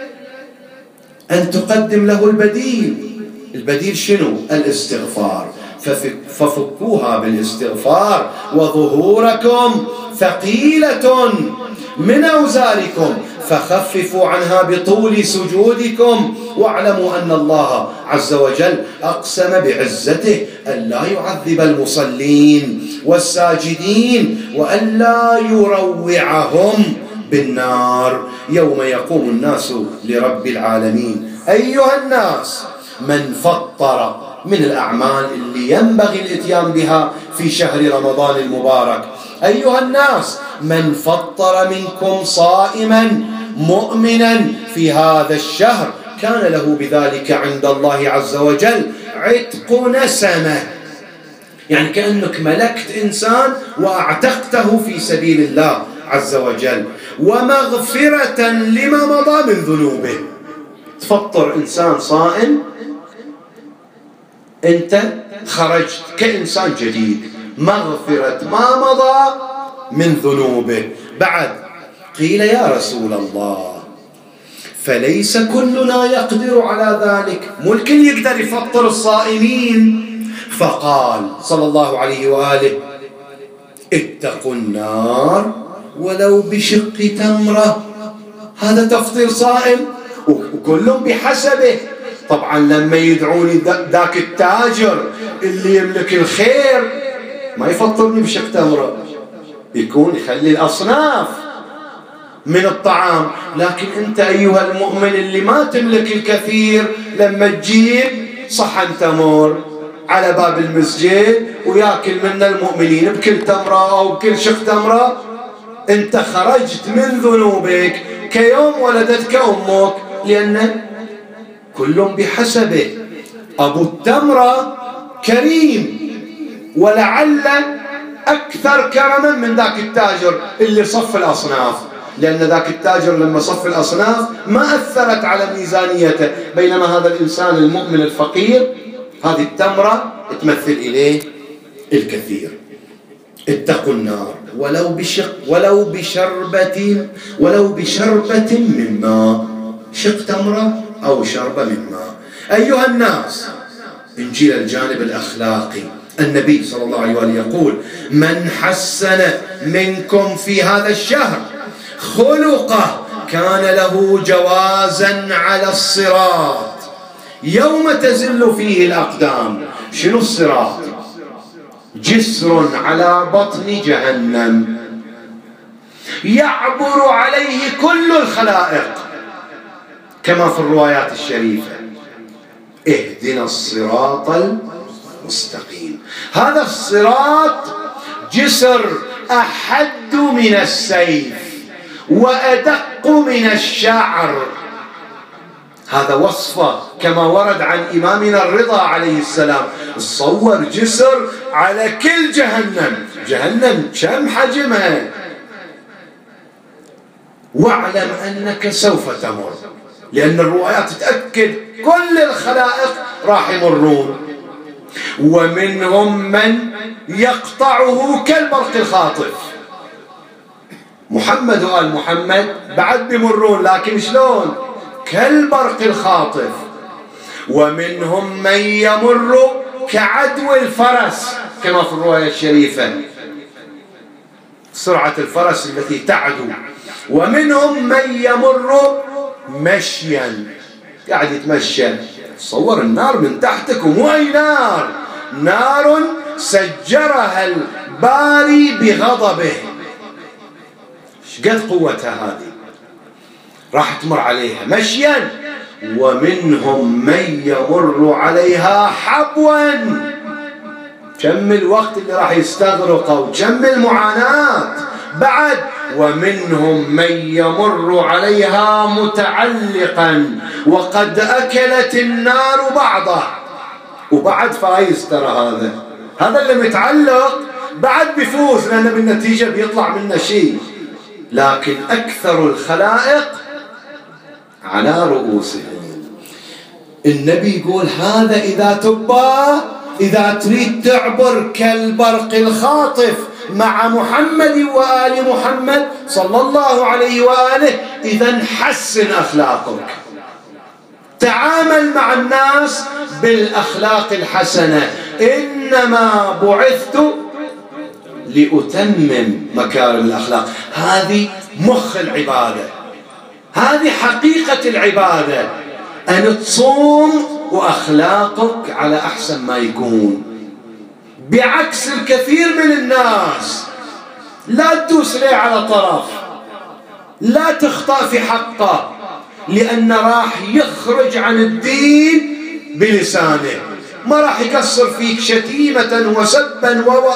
Speaker 1: أن تقدم له البديل. البديل شنو؟ الاستغفار. ففكوها بالاستغفار وظهوركم ثقيلة من أوزاركم فخففوا عنها بطول سجودكم واعلموا أن الله عز وجل أقسم بعزته أن لا يعذب المصلين والساجدين وأن لا يروعهم بالنار يوم يقوم الناس لرب العالمين. أيها الناس، من فطر من الأعمال اللي ينبغي الإتيان بها في شهر رمضان المبارك، أيها الناس، من فطر منكم صائما مؤمنا في هذا الشهر كان له بذلك عند الله عز وجل عتق نسمة، يعني كأنك ملكت إنسان وأعتقته في سبيل الله عز وجل، ومغفرة لما مضى من ذنوبه. تفطر إنسان صائم، أنت خرجت كإنسان جديد، مغفرة ما مضى من ذنوبه. بعد قيل يا رسول الله فليس كلنا يقدر على ذلك، مو الكل يقدر يفطر الصائمين. فقال صلى الله عليه وآله اتقوا النار ولو بشق تمرة. هذا تفطير صائم وكلهم بحسبه. طبعا لما يدعوني ذاك التاجر اللي يملك الخير ما يفطرني بشق تمرة، يكون يخلي الأصناف من الطعام. لكن أنت أيها المؤمن اللي ما تملك الكثير، لما تجيب صحن تمر على باب المسجد وياكل من المؤمنين بكل تمرة أو بكل شق تمرة، أنت خرجت من ذنوبك كيوم ولدتك أمك، لأن كلهم بحسبه. أبو التمرة كريم ولعل أكثر كرما من ذاك التاجر اللي صف الأصناف، لأن ذاك التاجر لما صف الأصناف ما أثرت على ميزانيته، بينما هذا الإنسان المؤمن الفقير هذه التمرة تمثل إليه الكثير. اتقوا النار ولو بشق ولو بشربة ولو بشربة من ماء، شق تمرة أو شربة من ماء. أيها الناس، نجي للجانب الأخلاقي. النبي صلى الله عليه وآله يقول من حسن منكم في هذا الشهر خلقه كان له جوازا على الصراط يوم تزل فيه الأقدام. شنو الصراط؟ جسر على بطن جهنم يعبر عليه كل الخلائق كما في الروايات الشريفة اهدنا الصراط المستقيم. هذا الصراط جسر أحد من السيف وأدق من الشعر. هذا وصفه كما ورد عن إمامنا الرضا عليه السلام. تصور جسر على كل جهنم، جهنم كم حجمها، واعلم أنك سوف تمر، لأن الروايات تتأكد كل الخلائق راح يمرون، ومنهم من يقطعه كالبرق الخاطف. محمد وآل محمد بعد بيمرون، لكن شلون؟ كالبرق الخاطف. ومنهم من يمر كعدو الفرس كما في الرواية الشريفة، سرعة الفرس التي تعدو. ومنهم من يمر مشيا، قاعد يتمشى. تصور النار من تحتك، ومو أي نار، نار سجرها الباري بغضبه. شقد قوتها هذه، راح تمر عليها مشيا. ومنهم من يمر عليها حبوا، كم الوقت اللي راح يستغرقه وكم المعاناة. بعد ومنهم من يمر عليها متعلقا وقد أكلت النار بعضه. وبعد فايز ترى هذا هذا اللي متعلق بعد بيفوز، لأنه بالنتيجة بيطلع منه شيء. لكن أكثر الخلائق على رؤوسهم. النبي يقول هذا إذا تبى، إذا تريد تعبر كالبرق الخاطف مع محمد وآل محمد صلى الله عليه وآله، إذن حسن أخلاقك، تعامل مع الناس بالأخلاق الحسنة. إنما بعثت لأتمم مكارم الأخلاق. هذه مخ العبادة، هذه حقيقة العبادة، أن تصوم وأخلاقك على أحسن ما يكون، بعكس الكثير من الناس. لا تدوس ليه على طرف، لا تخطأ في حقه، لأن راح يخرج عن الدين بلسانه، ما راح يقصر فيك شتيمة وسبا و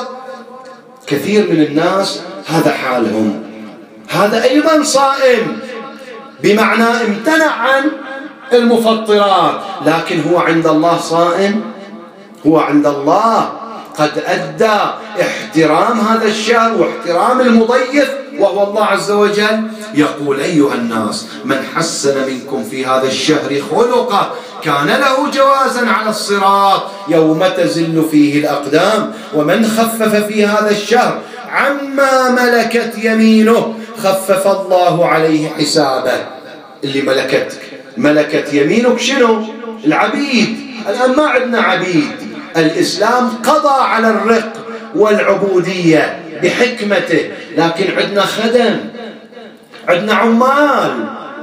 Speaker 1: كثير من الناس هذا حالهم. هذا أيضا صائم، بمعنى امتنع عن المفطرات، لكن هو عند الله صائم، هو عند الله قد أدى احترام هذا الشهر واحترام المضيف، وهو الله عز وجل يقول: أيها الناس من حسن منكم في هذا الشهر خلقه كان له جوازا على الصراط يوم تزل فيه الأقدام، ومن خفف في هذا الشهر عما ملكت يمينه خفف الله عليه حسابه. اللي ملكت ملكت يمينك شنو؟ العبيد. الآن ما عندنا عبيد، الإسلام قضى على الرق والعبودية بحكمته، لكن عندنا خدم، عندنا عمال،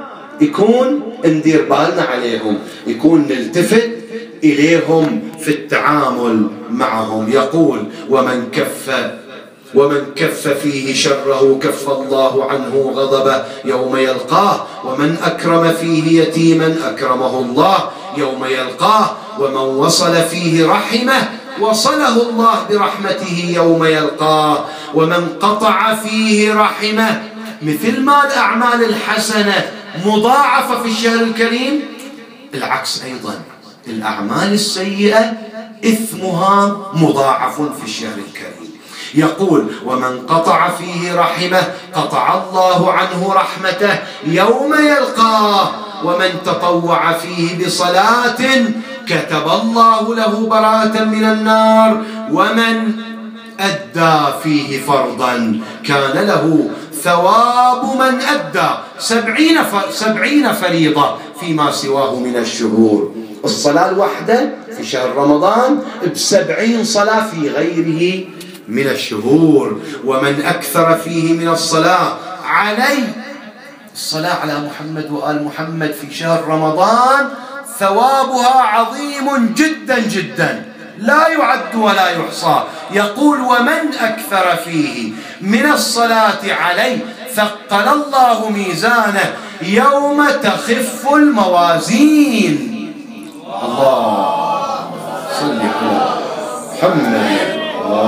Speaker 1: يكون ندير بالنا عليهم، يكون نلتفت إليهم في التعامل معهم. يقول: ومن كف ومن كف فيه شره كف الله عنه غضبه يوم يلقاه، ومن أكرم فيه يتيما أكرمه الله يوم يلقاه، ومن وصل فيه رحمه وصله الله برحمته يوم يلقاه، ومن قطع فيه رحمه. مثل ما الأعمال الحسنة مضاعفة في الشهر الكريم، العكس أيضا، الأعمال السيئة إثمها مضاعف في الشهر الكريم. يقول: ومن قطع فيه رحمه قطع الله عنه رحمته يوم يلقاه، ومن تطوع فيه بصلاة كتب الله له براءة من النار، ومن أدى فيه فرضا كان له ثواب من أدى سبعين, سبعين فريضة فيما سواه من الشهور. الصلاة الواحدة في شهر رمضان بسبعين صلاة في غيره من الشهور. ومن أكثر فيه من الصلاة علي الصلاة على محمد وآل محمد في شهر رمضان ثوابها عظيم جدا جدا لا يعد ولا يحصى. يقول: ومن أكثر فيه من الصلاة علي ثقل الله ميزانه يوم تخف الموازين. الله صل على محمد.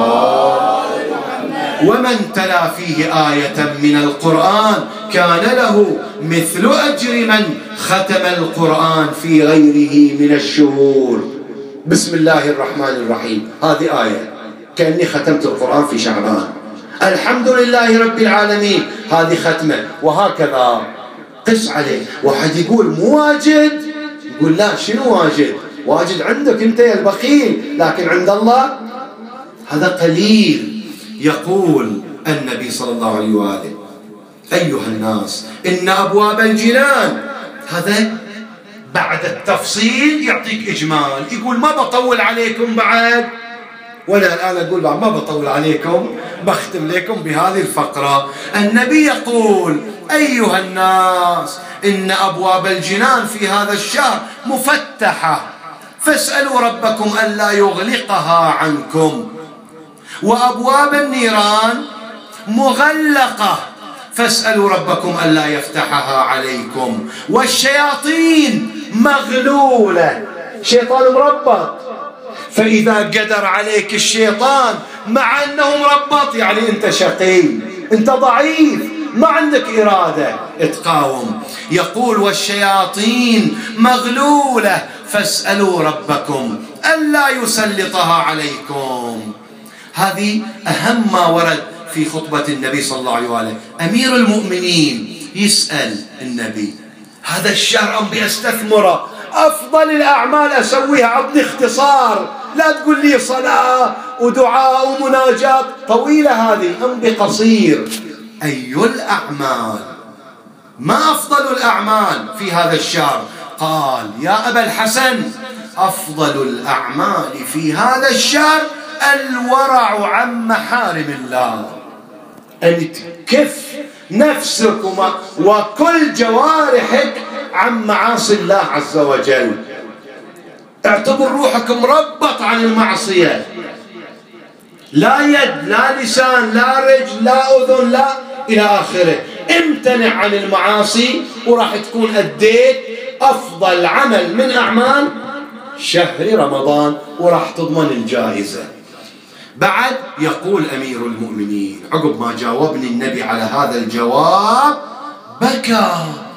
Speaker 1: ومن تلا فيه آية من القرآن كان له مثل أجر من ختم القرآن في غيره من الشهور. بسم الله الرحمن الرحيم، هذه آية كأني ختمت القرآن في شعبان. الحمد لله رب العالمين، هذه ختمة. وهكذا قس عليه. واحد يقول: مو واجد، يقول: لا، شنو واجد؟ واجد عندك انت يا البخيل، لكن عند الله هذا قليل. يقول النبي صلى الله عليه وآله: أيها الناس إن أبواب الجنان. هذا بعد التفصيل يعطيك إجمال، يقول: ما بطول عليكم بعد، وأنا الآن أقول بعد ما بطول عليكم، بختم لكم بهذه الفقرة. النبي يقول: أيها الناس إن أبواب الجنان في هذا الشهر مفتحة، فاسألوا ربكم ألا يغلقها عنكم، وأبواب النيران مغلقة، فاسألوا ربكم ألا يفتحها عليكم، والشياطين مغلولة، شيطان مربط، فإذا قدر عليك الشيطان مع أنه مربط يعني أنت شقي، أنت ضعيف، ما عندك إرادة تقاوم. يقول: والشياطين مغلولة فاسألوا ربكم ألا يسلطها عليكم. هذه أهم ما ورد في خطبة النبي صلى الله عليه وآله. أمير المؤمنين يسأل النبي: هذا الشهر أم بأستثمره، أفضل الأعمال أسويها، عطني اختصار، لا تقول لي صلاة ودعاء ومناجات طويلة هذه، أم بقصير. أي الأعمال، ما أفضل الأعمال في هذا الشهر؟ قال: يا أبا الحسن، أفضل الأعمال في هذا الشهر الورع عن محارم الله، أن تكف نفسك وكل جوارحك عن معاصي الله عز وجل. اعتبر روحك مربط عن المعصية، لا يد لا لسان لا رجل لا أذن لا إلى آخره. امتنع عن المعاصي وراح تكون أديت أفضل عمل من أعمال شهر رمضان وراح تضمن الجائزة. بعد يقول أمير المؤمنين عقب ما جاوبني النبي على هذا الجواب بكى،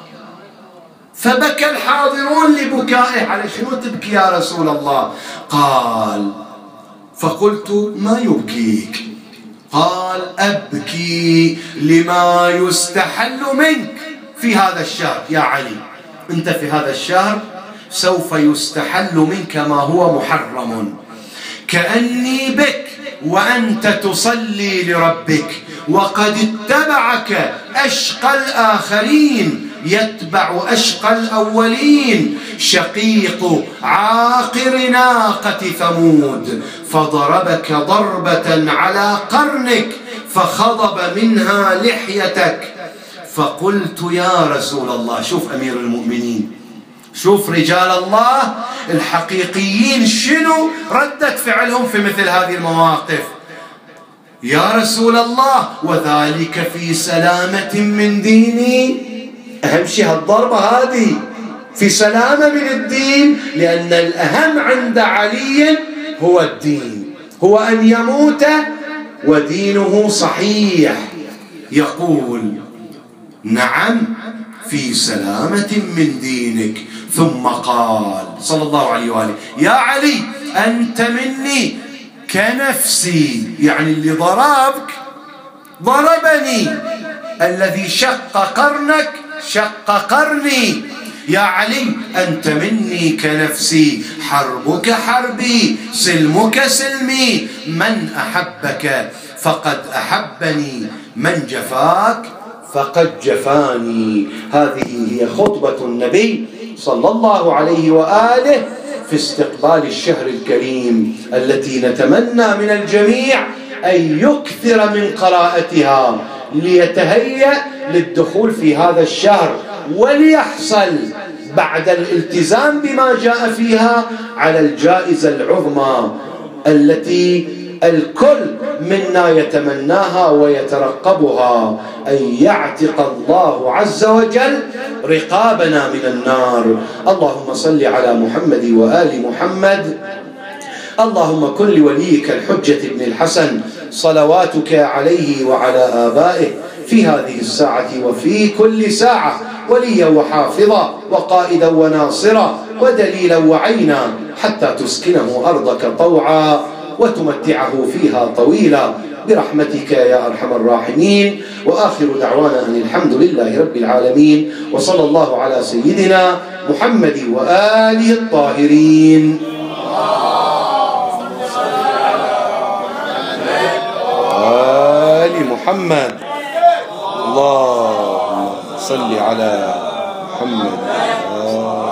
Speaker 1: فبكى الحاضرون لبكائه. على شنو تبكي يا رسول الله؟ قال فقلت ما يبكيك؟ قال أبكي لما يستحل منك في هذا الشهر. يا علي أنت في هذا الشهر سوف يستحل منك ما هو محرم، كأني بك وأنت تصلي لربك وقد اتبعك أشقى الآخرين يتبع أشقى الأولين، شقيق عاقر ناقة ثمود فضربك ضربة على قرنك فخضب منها لحيتك. فقلت يا رسول الله، شوف أمير المؤمنين، شوف رجال الله الحقيقيين شنو ردة فعلهم في مثل هذه المواقف. يا رسول الله وذلك في سلامة من ديني. أهم شيء هالضربة هذه في سلامة من الدين، لأن الأهم عند علي هو الدين، هو أن يموت ودينه صحيح. يقول نعم في سلامة من دينك. ثم قال صلى الله عليه وآله يا علي أنت مني كنفسي، يعني اللي ضربك ضربني، الذي شق قرنك شق قرني. يا علي أنت مني كنفسي، حربك حربي سلمك سلمي، من أحبك فقد أحبني، من جفاك فقد جفاني. هذه هي خطبة النبي صلى الله عليه وآله في استقبال الشهر الكريم، التي نتمنى من الجميع أن يكثر من قراءتها ليتهيأ للدخول في هذا الشهر، وليحصل بعد الالتزام بما جاء فيها على الجائزة العظمى التي الكل منا يتمناها ويترقبها، أن يعتق الله عز وجل رقابنا من النار. اللهم صل على محمد وآل محمد. اللهم كن لوليك الحجة ابن الحسن صلواتك عليه وعلى آبائه في هذه الساعة وفي كل ساعة وليا وحافظا وقائدا وناصرا ودليلا وعينا، حتى تسكنه أرضك طوعا وتمتعه فيها طويلا برحمتك يا أرحم الراحمين. وآخر دعوانا أن الحمد لله رب العالمين، وصلى الله على سيدنا محمد وآله الطاهرين. آل محمد. اللهم صل على محمد.